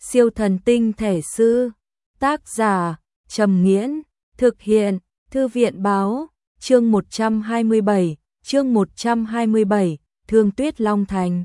Siêu thần tinh thể sư. Tác giả Trầm Nghiễn. Thực hiện Thư viện Báo. Chương 127. Thương Tuyết Long Thành.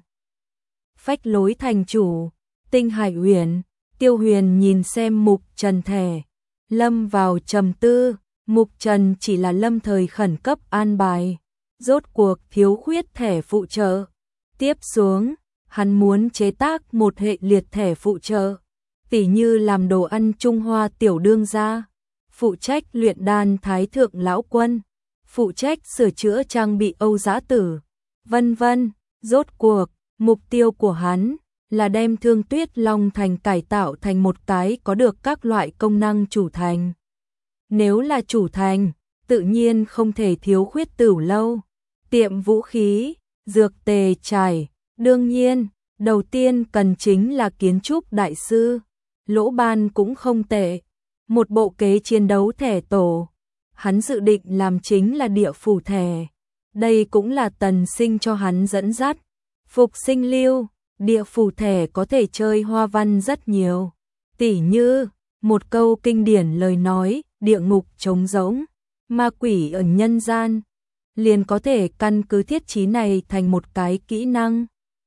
Phách lối thành chủ. Tinh Hải Uyển. Tiêu Huyền nhìn xem Mục Trần thẻ, lâm vào trầm tư. Mục Trần chỉ là lâm thời khẩn cấp an bài, rốt cuộc thiếu khuyết thẻ phụ trợ. Tiếp xuống, hắn muốn chế tác một hệ liệt thẻ phụ trợ, tỉ như làm đồ ăn Trung Hoa tiểu đương gia, phụ trách luyện đan Thái thượng lão quân, phụ trách sửa chữa trang bị Âu Giá Tử, vân vân. Rốt cuộc, mục tiêu của hắn là đem Thương Tuyết Long Thành cải tạo thành một cái có được các loại công năng chủ thành. Nếu là chủ thành, tự nhiên không thể thiếu khuyết Tửu lâu, tiệm vũ khí, dược tề trải. Đương nhiên, đầu tiên cần chính là kiến trúc đại sư. Lỗ Ban cũng không tệ, một bộ kế chiến đấu thẻ tổ. Hắn dự định làm chính là địa phủ thẻ. Đây cũng là Tần Sinh cho hắn dẫn dắt. Phục sinh lưu, địa phủ thẻ có thể chơi hoa văn rất nhiều. Tỉ như, một câu kinh điển lời nói, địa ngục trống rỗng, ma quỷ ở nhân gian, liền có thể căn cứ thiết chí này thành một cái kỹ năng.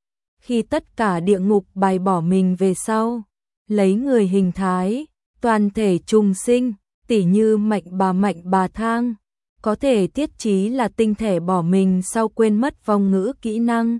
Khi tất cả địa ngục bài bỏ mình về sau, lấy người hình thái, toàn thể trùng sinh, tỉ như mạnh bà thang, có thể thiết chí là tinh thể bỏ mình sau quên mất vong ngữ kỹ năng.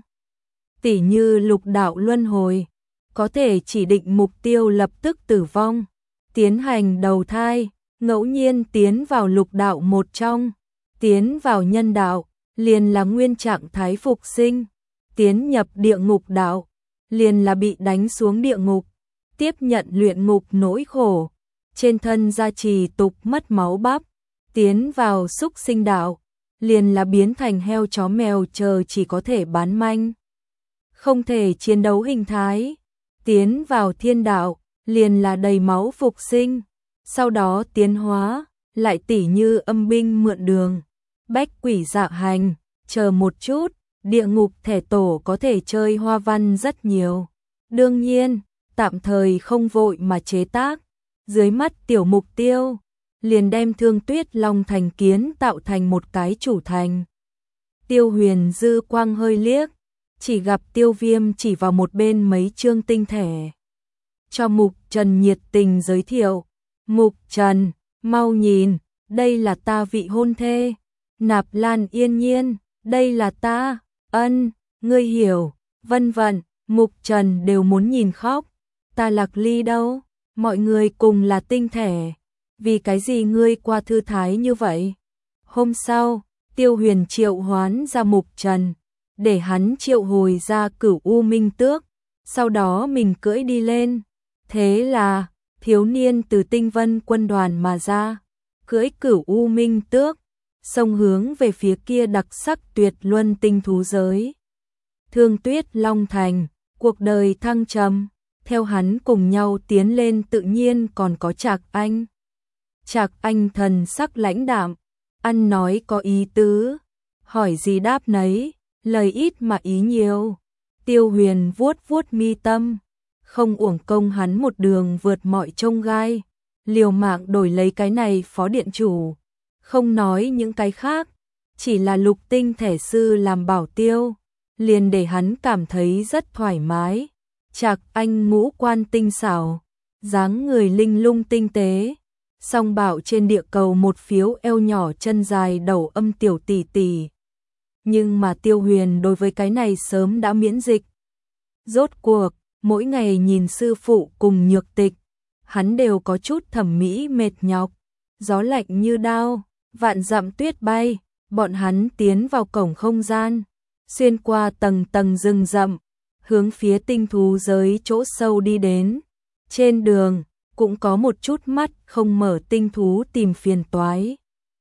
Tỉ như lục đạo luân hồi, có thể chỉ định mục tiêu lập tức tử vong, tiến hành đầu thai, ngẫu nhiên tiến vào lục đạo một trong, tiến vào nhân đạo, liền là nguyên trạng thái phục sinh, tiến nhập địa ngục đạo, liền là bị đánh xuống địa ngục, tiếp nhận luyện ngục nỗi khổ, trên thân gia trì tục mất máu bắp, tiến vào súc sinh đạo, liền là biến thành heo chó mèo chờ chỉ có thể bán manh, không thể chiến đấu hình thái, tiến vào thiên đạo, liền là đầy máu phục sinh, sau đó tiến hóa, lại tỉ như âm binh mượn đường, bách quỷ dạ hành, chờ một chút, địa ngục thẻ tổ có thể chơi hoa văn rất nhiều. Đương nhiên, tạm thời không vội mà chế tác, dưới mắt tiểu mục tiêu, liền đem Thương Tuyết Long Thành kiến tạo thành một cái chủ thành. Tiêu Huyền dư quang hơi liếc, chỉ gặp Tiêu Viêm chỉ vào một bên mấy chương tinh thể. Cho Mục Trần nhiệt tình giới thiệu, Mục Trần, mau nhìn, đây là ta vị hôn thê, Nạp Lan Yên Nhiên, đây là ta, Ân, ngươi hiểu, vân vân. Mục Trần đều muốn nhìn khóc, ta Lạc Ly đâu, mọi người cùng là tinh thể, vì cái gì ngươi qua thư thái như vậy? Hôm sau, Tiêu Huyền triệu hoán ra Mục Trần, để hắn triệu hồi ra Cửu U Minh Tước, sau đó mình cưỡi đi lên. Thế là, thiếu niên từ Tinh Vân quân đoàn mà ra, cưỡi Cửu U Minh Tước, xông hướng về phía kia đặc sắc tuyệt luân tinh thú giới. Thương Tuyết Long Thành, cuộc đời thăng trầm, theo hắn cùng nhau tiến lên tự nhiên còn có Trạc Anh. Trạc Anh thần sắc lãnh đạm, ăn nói có ý tứ, hỏi gì đáp nấy, lời ít mà ý nhiều. Tiêu Huyền vuốt vuốt mi tâm, không uổng công hắn một đường vượt mọi chông gai, liều mạng đổi lấy cái này phó điện chủ. Không nói những cái khác, chỉ là lục tinh thể sư làm bảo tiêu, liền để hắn cảm thấy rất thoải mái. Trạc Anh ngũ quan tinh xảo, dáng người linh lung tinh tế, song bảo trên địa cầu một phiếu eo nhỏ chân dài đầu âm tiểu tỷ tỷ. Nhưng mà Tiêu Huyền đối với cái này sớm đã miễn dịch. Rốt cuộc, mỗi ngày nhìn sư phụ cùng Nhược Tịch, hắn đều có chút thẩm mỹ mệt nhọc, gió lạnh như đao, vạn dặm tuyết bay, bọn hắn tiến vào cổng không gian, xuyên qua tầng tầng rừng rậm, hướng phía tinh thú giới chỗ sâu đi đến. Trên đường, cũng có một chút mắt không mở tinh thú tìm phiền toái.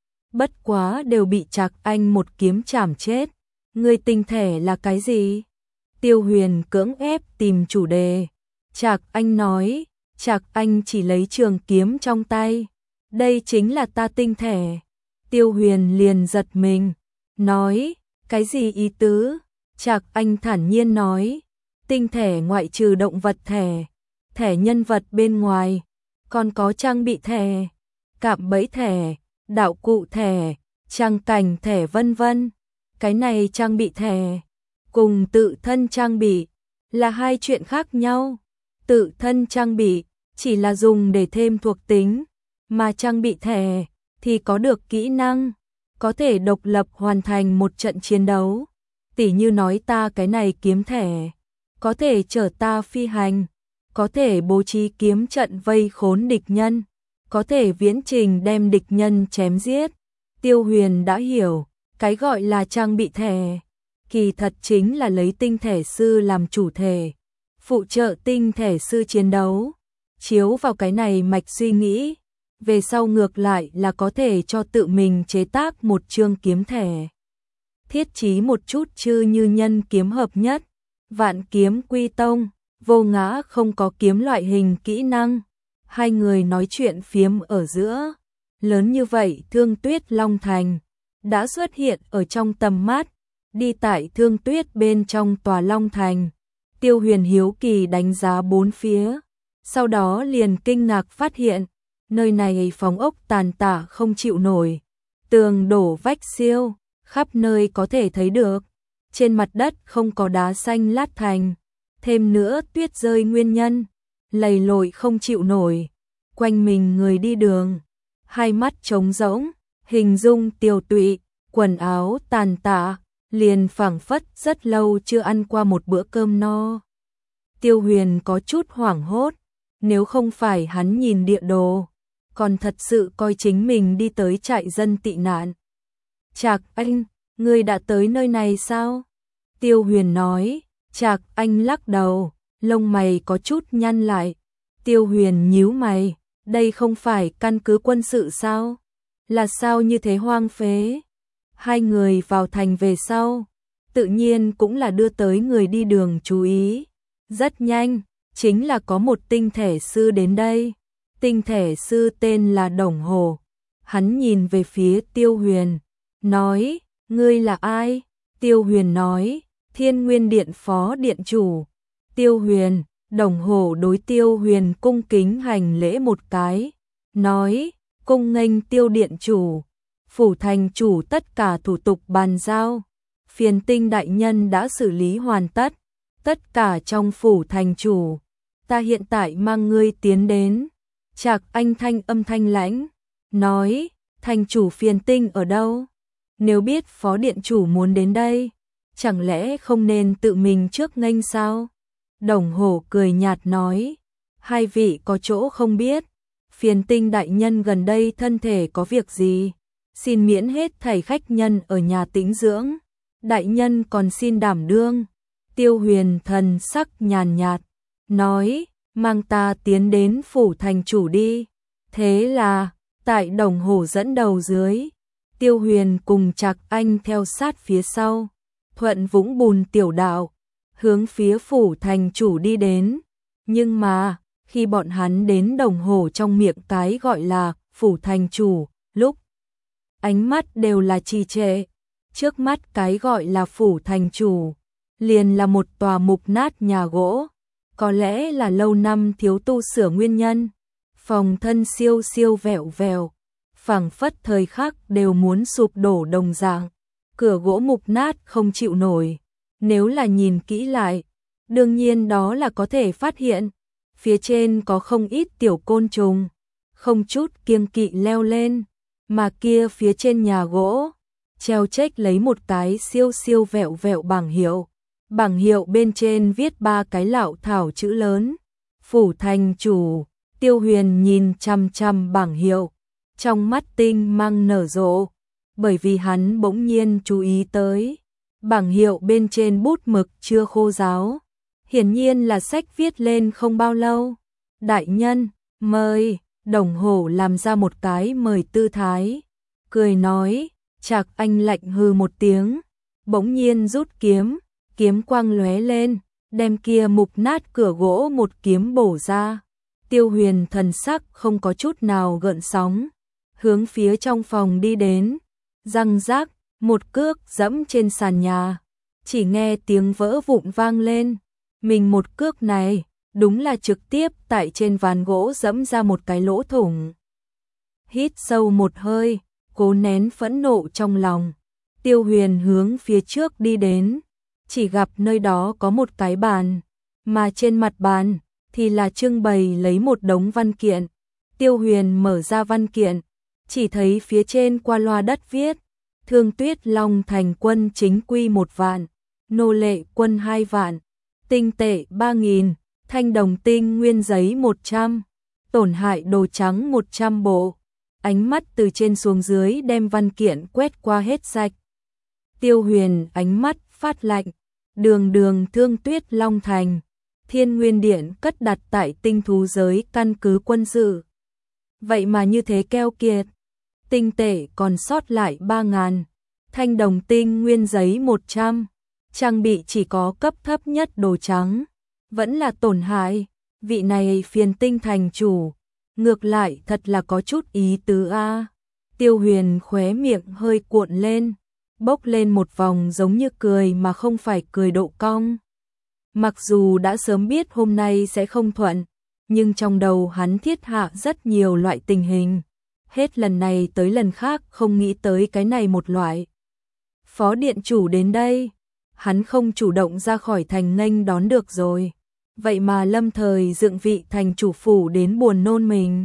Bất quá đều bị Trạc Anh một kiếm chảm chết. Ngươi tinh thể là cái gì? Tiêu Huyền cưỡng ép tìm chủ đề. Trạc Anh nói, Trạc Anh chỉ lấy trường kiếm trong tay. Đây chính là ta tinh thể. Tiêu Huyền liền giật mình, nói, cái gì ý tứ? Trạc Anh thản nhiên nói, tinh thể ngoại trừ động vật thể, thẻ nhân vật bên ngoài, còn có trang bị thẻ, cạm bẫy thẻ, đạo cụ thẻ, trang cảnh thẻ vân vân. Cái này trang bị thẻ cùng tự thân trang bị là hai chuyện khác nhau. Tự thân trang bị chỉ là dùng để thêm thuộc tính, mà trang bị thẻ thì có được kỹ năng, có thể độc lập hoàn thành một trận chiến đấu. Tỉ như nói ta cái này kiếm thẻ, có thể chở ta phi hành, có thể bố trí kiếm trận vây khốn địch nhân, có thể viễn trình đem địch nhân chém giết. Tiêu Huyền đã hiểu, cái gọi là trang bị thẻ, kỳ thật chính là lấy tinh thể sư làm chủ thể, phụ trợ tinh thể sư chiến đấu. Chiếu vào cái này mạch suy nghĩ, về sau ngược lại là có thể cho tự mình chế tác một chương kiếm thẻ. Thiết chí một chút chư như nhân kiếm hợp nhất, vạn kiếm quy tông, vô ngã không có kiếm loại hình kỹ năng. Hai người nói chuyện phiếm ở giữa, lớn như vậy Thương Tuyết Long Thành đã xuất hiện ở trong tầm mắt. Đi tại Thương Tuyết bên trong tòa Long Thành, Tiêu Huyền hiếu kỳ đánh giá bốn phía, sau đó liền kinh ngạc phát hiện, nơi này phòng ốc tàn tạ không chịu nổi, tường đổ vách siêu, khắp nơi có thể thấy được, trên mặt đất không có đá xanh lát thành, thêm nữa tuyết rơi nguyên nhân, lầy lội không chịu nổi, quanh mình người đi đường, hai mắt trống rỗng, hình dung tiều tụy, quần áo tàn tạ, liền phảng phất rất lâu chưa ăn qua một bữa cơm no. Tiêu Huyền có chút hoảng hốt, nếu không phải hắn nhìn địa đồ, còn thật sự coi chính mình đi tới trại dân tị nạn. Trạc Anh, ngươi đã tới nơi này sao? Tiêu Huyền nói. Trạc Anh lắc đầu, lông mày có chút nhăn lại. Tiêu Huyền nhíu mày, đây không phải căn cứ quân sự sao? Là sao như thế hoang phế? Hai người vào thành về sau, tự nhiên cũng là đưa tới người đi đường chú ý. Rất nhanh, chính là có một tinh thể sư đến đây. Tinh thể sư tên là Đồng Hồ. Hắn nhìn về phía Tiêu Huyền, nói, ngươi là ai? Tiêu Huyền nói, Thiên Nguyên Điện Phó Điện Chủ. Tiêu Huyền, Đồng Hồ đối Tiêu Huyền cung kính hành lễ một cái, nói, cung nghênh Tiêu Điện Chủ. Phủ thành chủ tất cả thủ tục bàn giao, phiền tinh đại nhân đã xử lý hoàn tất, tất cả trong phủ thành chủ, ta hiện tại mang ngươi tiến đến. Trạc Anh thanh âm thanh lãnh, nói, thành chủ phiền tinh ở đâu? Nếu biết phó điện chủ muốn đến đây, chẳng lẽ không nên tự mình trước nghênh sao? Đồng Hồ cười nhạt nói, hai vị có chỗ không biết, phiền tinh đại nhân gần đây thân thể có việc gì? Xin miễn hết thảy khách nhân ở nhà tĩnh dưỡng, đại nhân còn xin đảm đương. Tiêu Huyền thần sắc nhàn nhạt, nói, mang ta tiến đến phủ thành chủ đi. Thế là, tại Đồng Hồ dẫn đầu dưới, Tiêu Huyền cùng Trạc Anh theo sát phía sau, thuận vũng bùn tiểu đạo, hướng phía phủ thành chủ đi đến. Nhưng mà, khi bọn hắn đến Đồng Hồ trong miệng cái gọi là phủ thành chủ, lúc ánh mắt đều là trì trệ. Trước mắt cái gọi là phủ thành chủ, liền là một tòa mục nát nhà gỗ, có lẽ là lâu năm thiếu tu sửa nguyên nhân. Phòng thân siêu siêu vẹo vẹo, phảng phất thời khắc đều muốn sụp đổ đồng dạng. Cửa gỗ mục nát không chịu nổi. Nếu là nhìn kỹ lại, đương nhiên đó là có thể phát hiện, phía trên có không ít tiểu côn trùng, không chút kiêng kỵ leo lên, mà kia phía trên nhà gỗ, treo chếch lấy một cái siêu siêu vẹo vẹo bảng hiệu. Bảng hiệu bên trên viết 3 cái lạo thảo chữ lớn. Phủ thành chủ. Tiêu Huyền nhìn chằm chằm bảng hiệu, trong mắt tinh mang nở rộ, bởi vì hắn bỗng nhiên chú ý tới, bảng hiệu bên trên bút mực chưa khô ráo, hiển nhiên là sách viết lên không bao lâu. Đại nhân, mời. Đồng Hồ làm ra một cái mời tư thái, cười nói. Trạc Anh lạnh hừ một tiếng, bỗng nhiên rút kiếm, kiếm quang lóe lên, đem kia mục nát cửa gỗ một kiếm bổ ra. Tiêu Huyền thần sắc không có chút nào gợn sóng, hướng phía trong phòng đi đến. Răng rác, một cước dẫm trên sàn nhà, chỉ nghe tiếng vỡ vụn vang lên. Mình một cước này, đúng là trực tiếp tại trên ván gỗ dẫm ra một cái lỗ thủng. Hít sâu một hơi, cố nén phẫn nộ trong lòng, Tiêu Huyền hướng phía trước đi đến, chỉ gặp nơi đó có một cái bàn, mà trên mặt bàn thì là trưng bày lấy một đống văn kiện. Tiêu Huyền mở ra văn kiện, chỉ thấy phía trên qua loa đất viết: Thương Tuyết Long Thành quân chính quy 1 vạn, nô lệ quân 2 vạn, tinh tệ 3.000, thanh đồng tinh nguyên giấy 100, tổn hại đồ trắng 100 bộ. Ánh mắt từ trên xuống dưới đem văn kiện quét qua hết sạch. Tiêu Huyền ánh mắt phát lạnh, đường đường Thương Tuyết Long Thành, Thiên Nguyên Điện cất đặt tại tinh thú giới căn cứ quân sự. Vậy mà như thế keo kiệt, tinh tệ còn sót lại 3.000, thanh đồng tinh nguyên giấy 100, trang bị chỉ có cấp thấp nhất đồ trắng, vẫn là tổn hại. Vị này Phiền Tinh thành chủ, ngược lại thật là có chút ý tứ a. Tiêu Huyền khóe miệng hơi cuộn lên, bốc lên một vòng giống như cười mà không phải cười độ cong. Mặc dù đã sớm biết hôm nay sẽ không thuận, nhưng trong đầu hắn thiết hạ rất nhiều loại tình hình, hết lần này tới lần khác không nghĩ tới cái này một loại. Phó điện chủ đến đây, hắn không chủ động ra khỏi thành nghênh đón được rồi, vậy mà lâm thời dựng vị thành chủ phủ đến buồn nôn mình.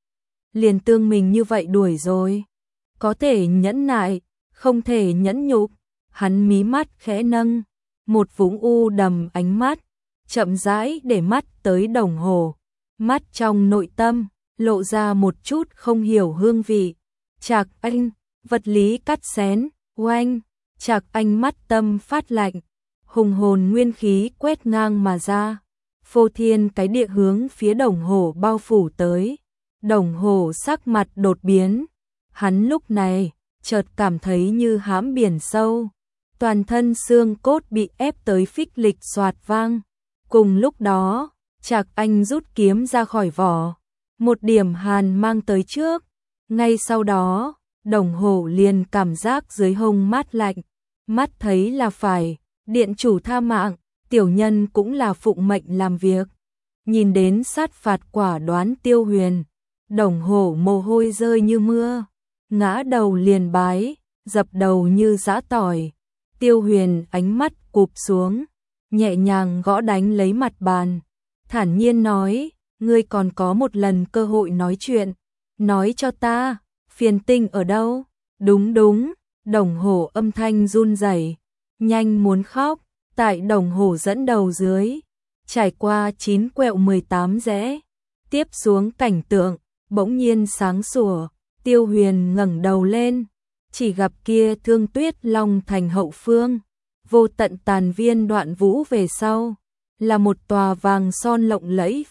Liền tương mình như vậy đuổi rồi, có thể nhẫn nại, không thể nhẫn nhục. Hắn mí mắt khẽ nâng, một vũng u đầm ánh mắt, chậm rãi để mắt tới đồng hồ, mắt trong nội tâm lộ ra một chút không hiểu hương vị. Trạc Anh, vật lý cắt xén, oanh. Trạc Anh mắt tâm phát lạnh, hùng hồn nguyên khí quét ngang mà ra, phô thiên cái địa hướng phía đồng hồ bao phủ tới. Đồng hồ sắc mặt đột biến, hắn lúc này chợt cảm thấy như hãm biển sâu, toàn thân xương cốt bị ép tới phích lịch xoạt vang. Cùng lúc đó, Trạc Anh rút kiếm ra khỏi vỏ, một điểm hàn mang tới trước, ngay sau đó, đồng hồ liền cảm giác dưới hông mát lạnh, mắt thấy là phải, điện chủ tha mạng, tiểu nhân cũng là phụng mệnh làm việc. Nhìn đến sát phạt quả đoán Tiêu Huyền, đồng hồ mồ hôi rơi như mưa, ngã đầu liền bái, dập đầu như giã tỏi. Tiêu Huyền ánh mắt cụp xuống, nhẹ nhàng gõ đánh lấy mặt bàn, thản nhiên nói: ngươi còn có một lần cơ hội nói chuyện, nói cho ta, Phiền Tinh ở đâu? Đúng đúng, đồng hồ âm thanh run rẩy, nhanh muốn khóc, tại đồng hồ dẫn đầu dưới, trải qua 9 quẹo 18 rẽ, tiếp xuống cảnh tượng bỗng nhiên sáng sủa. Tiêu Huyền ngẩng đầu lên, chỉ gặp kia Thương Tuyết Long Thành hậu phương, vô tận tàn viên Đoạn Vũ về sau, là một tòa vàng son lộng lẫy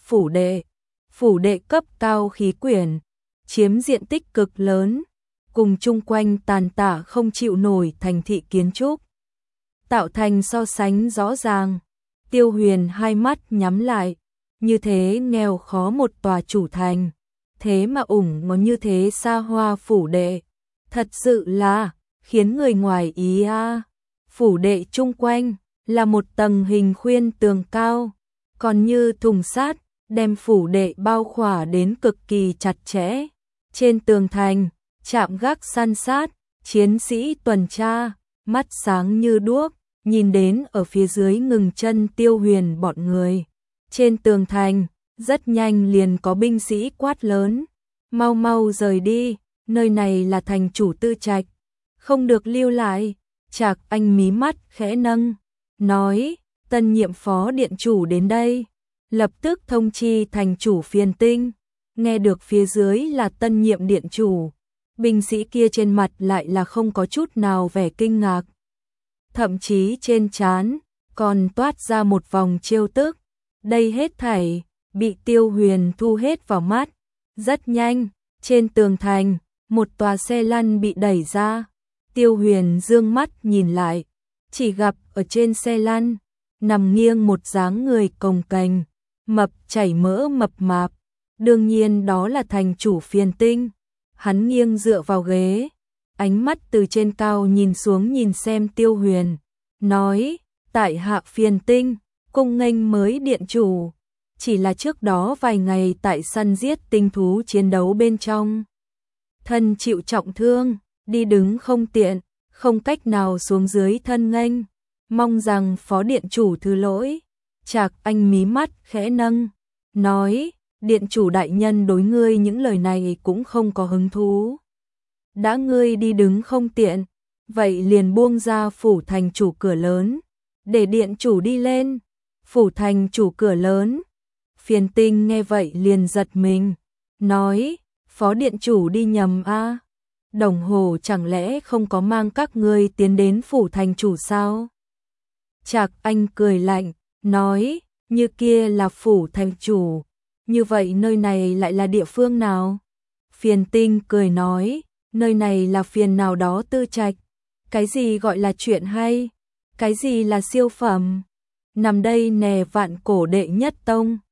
phủ đệ cấp cao khí quyển, chiếm diện tích cực lớn, cùng chung quanh tàn tạ không chịu nổi thành thị kiến trúc, tạo thành so sánh rõ ràng. Tiêu Huyền hai mắt nhắm lại, như thế nghèo khó một tòa chủ thành, thế mà ngó như thế xa hoa phủ đệ, thật sự là khiến người ngoài ý a. Phủ đệ chung quanh là một tầng hình khuyên tường cao, còn như thùng sắt, đem phủ đệ bao khỏa đến cực kỳ chặt chẽ. Trên tường thành, trạm gác săn sát, chiến sĩ tuần tra, mắt sáng như đuốc, nhìn đến ở phía dưới ngừng chân Tiêu Huyền bọn người. Trên tường thành, rất nhanh liền có binh sĩ quát lớn: mau mau rời đi, nơi này là thành chủ tư trạch, không được lưu lại. Trạc Anh mí mắt khẽ nâng, nói: tân nhiệm phó điện chủ đến đây, lập tức thông chi thành chủ Phiền Tinh. Nghe được phía dưới là tân nhiệm điện chủ, binh sĩ kia trên mặt lại là không có chút nào vẻ kinh ngạc, thậm chí trên trán còn toát ra một vòng trêu tức. Đây hết thảy bị Tiêu Huyền thu hết vào mắt. Rất nhanh, trên tường thành, một tòa xe lăn bị đẩy ra. Tiêu Huyền dương mắt nhìn lại, chỉ gặp ở trên xe lăn nằm nghiêng một dáng người cồng kềnh, mập chảy mỡ mập mạp. Đương nhiên đó là thành chủ Phiền Tinh. Hắn nghiêng dựa vào ghế, ánh mắt từ trên cao nhìn xuống nhìn xem Tiêu Huyền, nói: tại hạ Phiền Tinh, cung nghênh mới điện chủ. chỉ là trước đó vài ngày tại săn giết tinh thú chiến đấu bên trong. Thân chịu trọng thương, đi đứng không tiện, không cách nào xuống dưới thân nghênh, mong rằng phó điện chủ thứ lỗi. Trạc Anh mí mắt khẽ nâng, nói, điện chủ đại nhân đối ngươi những lời này cũng không có hứng thú. Đã ngươi đi đứng không tiện, vậy liền buông ra phủ thành chủ cửa lớn, để điện chủ đi lên. Phủ thành chủ cửa lớn. Phiền Tinh nghe vậy liền giật mình, nói, phó điện chủ đi nhầm a. Đồng hồ chẳng lẽ không có mang các ngươi tiến đến phủ thành chủ sao? Trạc Anh cười lạnh, nói, như kia là phủ thành chủ, như vậy nơi này lại là địa phương nào? Phiền Tinh cười nói, nơi này là phiền nào đó tư trạch. Cái gì gọi là chuyện hay? Cái gì là siêu phẩm? Nằm đây nè vạn cổ đệ nhất tông.